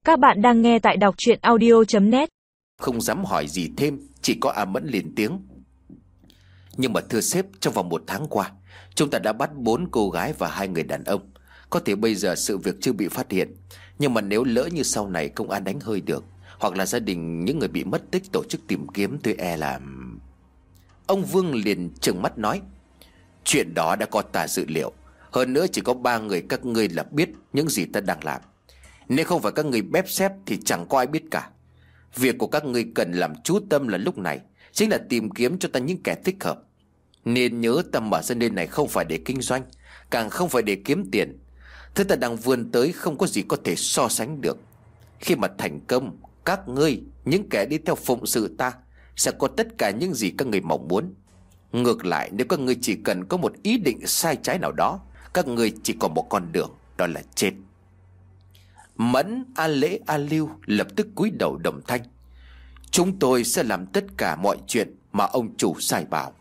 Các bạn đang nghe tại đọc truyện audio.net. Không dám hỏi gì thêm, chỉ có A Mẫn lên tiếng. Nhưng mà thưa sếp, trong vòng 1 tháng qua chúng ta đã bắt 4 cô gái và 2 người đàn ông. Có thể bây giờ sự việc chưa bị phát hiện, nhưng mà nếu lỡ như sau này công an đánh hơi được, hoặc là gia đình những người bị mất tích tổ chức tìm kiếm, tôi e là... Ông Vương liền trừng mắt nói: Chuyện đó đã có ta dự liệu. Hơn nữa chỉ có 3 người các ngươi là biết những gì ta đang làm. Nếu không phải các ngươi bép xép thì chẳng có ai biết cả. Việc của các ngươi cần làm chú tâm là lúc này chính là tìm kiếm cho ta những kẻ thích hợp. Nên nhớ ta mở ra nơi này không phải để kinh doanh, càng không phải để kiếm tiền. Thứ ta đang vươn tới không có gì có thể so sánh được. Khi mà thành công, các ngươi, những kẻ đi theo phụng sự ta, sẽ có tất cả những gì các ngươi mong muốn. Ngược lại, nếu các ngươi chỉ cần có một ý định sai trái nào đó, các ngươi chỉ có một con đường, đó là chết. Mẫn, A Lễ, A Lưu lập tức cúi đầu đồng thanh: Chúng tôi sẽ làm tất cả mọi chuyện mà ông chủ sai bảo.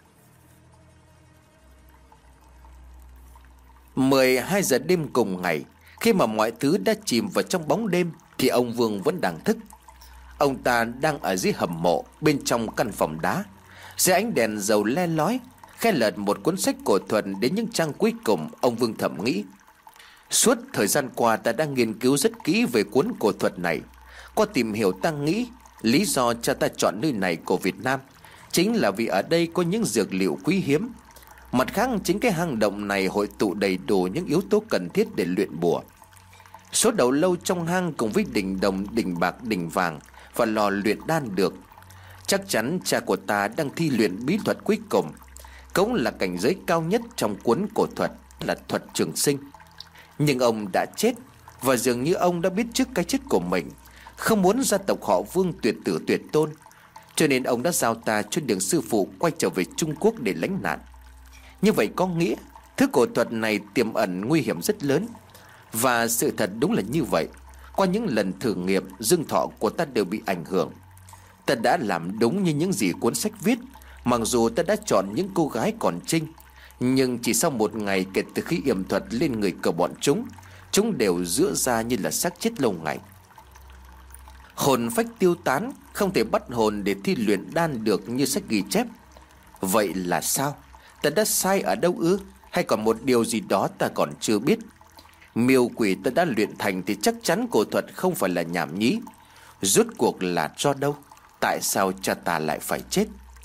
12 giờ đêm cùng ngày, khi mà mọi thứ đã chìm vào trong bóng đêm, thì ông Vương vẫn đang thức. Ông ta đang ở dưới hầm mộ, bên trong căn phòng đá, dưới ánh đèn dầu le lói, khẽ lật một cuốn sách cổ thuật đến những trang cuối cùng. Ông Vương thầm nghĩ: Suốt thời gian qua ta đã nghiên cứu rất kỹ về cuốn cổ thuật này. Qua tìm hiểu ta nghĩ lý do cha ta chọn nơi này của Việt Nam chính là vì ở đây có những dược liệu quý hiếm. Mặt khác, chính cái hang động này hội tụ đầy đủ những yếu tố cần thiết để luyện bùa. Số đầu lâu trong hang cùng với đỉnh đồng, đỉnh bạc, đỉnh vàng và lò luyện đan được. Chắc chắn cha của ta đang thi luyện bí thuật cuối cùng, cũng là cảnh giới cao nhất trong cuốn cổ thuật, là thuật trường sinh. Nhưng ông đã chết, và dường như ông đã biết trước cái chết của mình, không muốn gia tộc họ Vương tuyệt tử tuyệt tôn, cho nên ông đã giao ta cho đường sư phụ quay trở về Trung Quốc để lánh nạn. Như vậy có nghĩa thứ cổ thuật này tiềm ẩn nguy hiểm rất lớn. Và sự thật đúng là như vậy. Qua những lần thử nghiệm, dương thọ của ta đều bị ảnh hưởng. Ta đã làm đúng như những gì cuốn sách viết. Mặc dù ta đã chọn những cô gái còn trinh, nhưng chỉ sau 1 ngày kể từ khi yểm thuật lên người của bọn chúng đều rữa ra như là xác chết lâu ngày. Hồn phách tiêu tán, không thể bắt hồn để thi luyện đan được như sách ghi chép. Vậy là sao? Ta đã sai ở đâu ư? Hay còn một điều gì đó ta còn chưa biết? Miêu quỷ ta đã luyện thành thì chắc chắn cổ thuật không phải là nhảm nhí. Rốt cuộc là do đâu? Tại sao cha ta lại phải chết?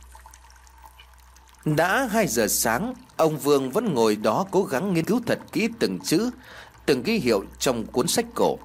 Đã 2 giờ sáng, ông Vương vẫn ngồi đó cố gắng nghiên cứu thật kỹ từng chữ, từng ký hiệu trong cuốn sách cổ.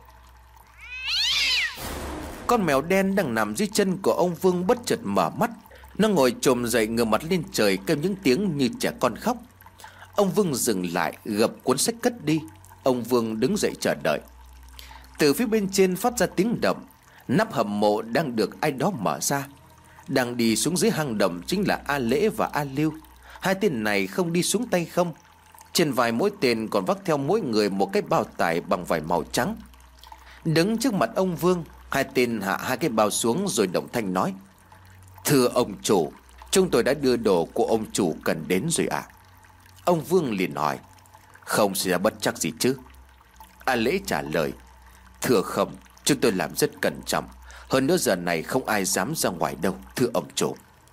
Con mèo đen đang nằm dưới chân của ông Vương bất chợt mở mắt. Nó ngồi chồm dậy, ngửa mặt lên trời, kêu những tiếng như trẻ con khóc. Ông Vương dừng lại, gập cuốn sách cất đi. Ông Vương đứng dậy chờ đợi. Từ phía bên trên phát ra tiếng động. Nắp hầm mộ đang được ai đó mở ra. Đang đi xuống dưới hang động chính là A Lễ và A Lưu. 2 tên này không đi xuống tay không. Trên vai mỗi tên còn vác theo mỗi người một cái bao tải bằng vải màu trắng. Đứng trước mặt ông Vương, 2 tên hạ 2 cái bao xuống rồi động thanh nói: Thưa ông chủ, chúng tôi đã đưa đồ của ông chủ cần đến rồi ạ. Ông Vương liền hỏi: Không xảy ra bất trắc gì chứ? A Lễ trả lời: Thưa không, chúng tôi làm rất cẩn trọng. Hơn nữa giờ này không ai dám ra ngoài đâu, thưa ông chủ.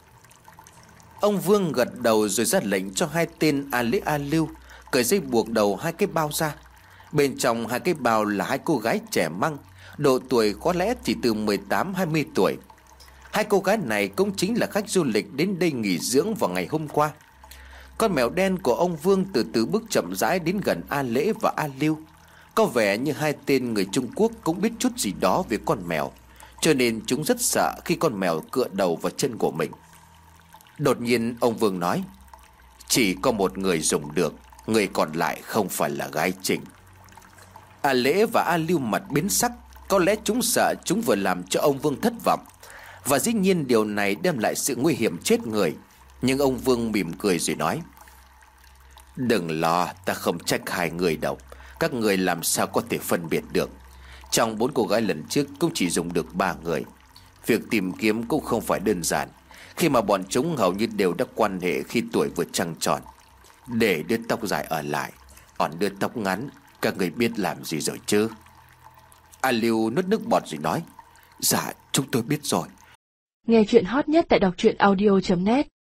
Ông Vương gật đầu rồi ra lệnh cho 2 tên A Lễ, A Lưu cởi dây buộc đầu 2 cái bao ra. Bên trong 2 cái bao là 2 cô gái trẻ măng, độ tuổi có lẽ chỉ từ 18-20 tuổi. 2 cô gái này cũng chính là khách du lịch đến đây nghỉ dưỡng vào ngày hôm qua. Con mèo đen của ông Vương từ từ bước chậm rãi đến gần A Lễ và A Lưu. Có vẻ như 2 tên người Trung Quốc cũng biết chút gì đó về con mèo, cho nên chúng rất sợ khi con mèo cựa đầu vào chân của mình. Đột nhiên ông Vương nói: Chỉ có một người dùng được, người còn lại không phải là gái Trình. A Lễ và A Lưu mặt biến sắc. Có lẽ chúng sợ chúng vừa làm cho ông Vương thất vọng, và dĩ nhiên điều này đem lại sự nguy hiểm chết người. Nhưng ông Vương mỉm cười rồi nói: Đừng lo, ta không trách 2 người đâu. Các người làm sao có thể phân biệt được? Trong 4 cô gái lần trước cũng chỉ dùng được 3 người. Việc tìm kiếm cũng không phải đơn giản, khi mà bọn chúng hầu như đều đã quan hệ khi tuổi vừa trăng tròn. Để đứa tóc dài ở lại, còn đứa tóc ngắn, các người biết làm gì rồi chứ? A Lưu nuốt nước bọt rồi nói: Dạ chúng tôi biết rồi. Nghe chuyện hot nhất tại đọc truyện audio.net